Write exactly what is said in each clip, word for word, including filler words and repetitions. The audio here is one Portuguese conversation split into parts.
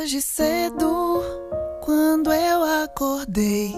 Hoje cedo, quando eu acordei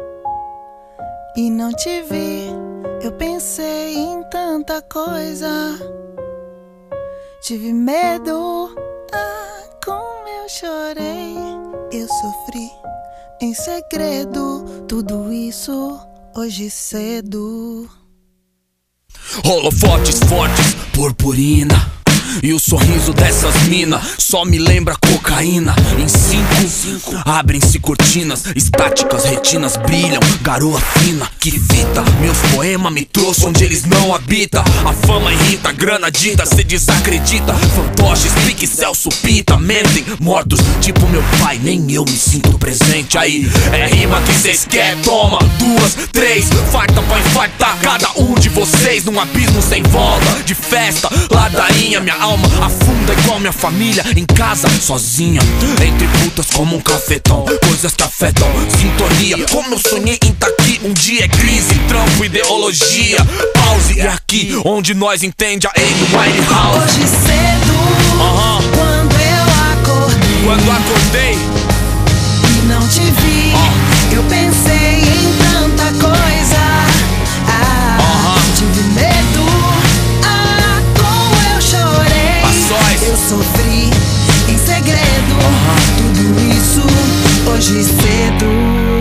e não te vi, eu pensei em tanta coisa. Tive medo, ah, como eu chorei. Eu sofri em segredo tudo isso hoje cedo. Holofotes fortes, purpurina, e o sorriso dessas mina só me lembra cocaína. Em cinco, cinco abrem-se cortinas, estáticas retinas brilham, garoa fina. Que fita, meus poemas me trouxe onde eles não habitam. A fama irrita, a grana dita, cê desacredita. Fantoches, pique, Celso, pita, mentem, mortos tipo meu pai, nem eu me sinto presente. Aí, é rima que cês quer, toma, duas, três, farta pra infartar cada um de vocês num abismo sem volta. De festa, ladainha, minha alma afunda igual minha família em casa, sozinha, entre putas como um cafetão, coisas que afetam sintonia. Como eu sonhei em tá aqui, um dia é crise, trampo, ideologia. Pause, é aqui onde nós entende a Amy Winehouse. Hoje cedo, Uhum. quando eu acordei Quando acordei e não te vi, uh. eu pensei em tanta coisa. Ah, Uhum. tive medo, ah, como eu chorei. A sós. Eu sofri em segredo Uhum. tudo isso hoje cedo.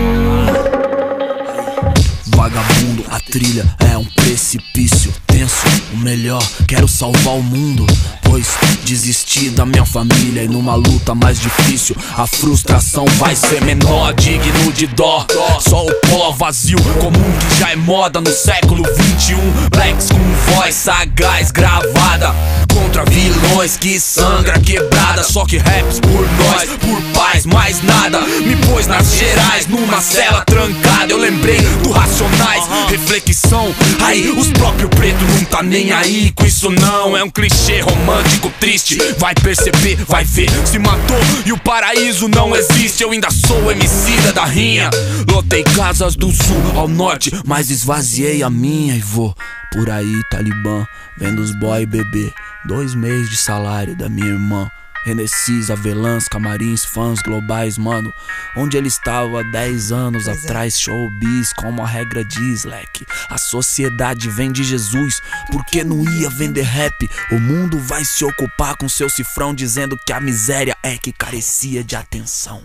Vagabundo, a trilha é um precipício tenso, o melhor, quero salvar o mundo, pois desisti da minha família e numa luta mais difícil a frustração vai ser menor, digno de dó. Só o pó vazio comum que já é moda no século vinte e um. Blacks com voz sagaz gravada contra vilões que sangra quebrada. Só que raps por nós, por paz, mais nada. Me pôs nas gerais numa cela trancada. Eu lembrei do Racionais, reflexão. Aí os próprios pretos não tá nem aí com isso não. É um clichê romântico triste. Vai perceber, vai ver, se matou e o paraíso não existe. Eu ainda sou emicida da rinha. Lotei casas do sul ao norte, mas esvaziei a minha e vou por aí, Talibã, vendo os boy beber. Dois meses de salário da minha irmã. Renessis, avelãs, camarins, fãs globais, mano. Onde ele estava há dez anos Pois atrás, showbiz, como a regra diz, leque. A sociedade vem de Jesus, porque não ia vender rap. O mundo vai se ocupar com seu cifrão, dizendo que a miséria é que carecia de atenção.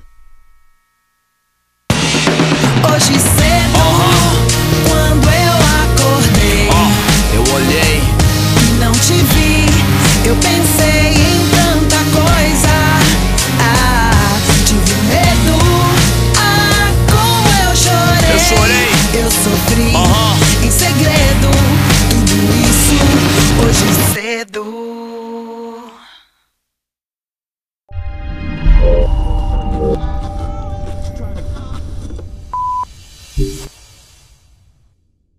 Hoje cedo, Uhum. quando eu acordei Oh, eu olhei, e não te vi, eu pensei em tanta coisa. Ah, tive medo, ah, como eu chorei. eu chorei. Eu sofri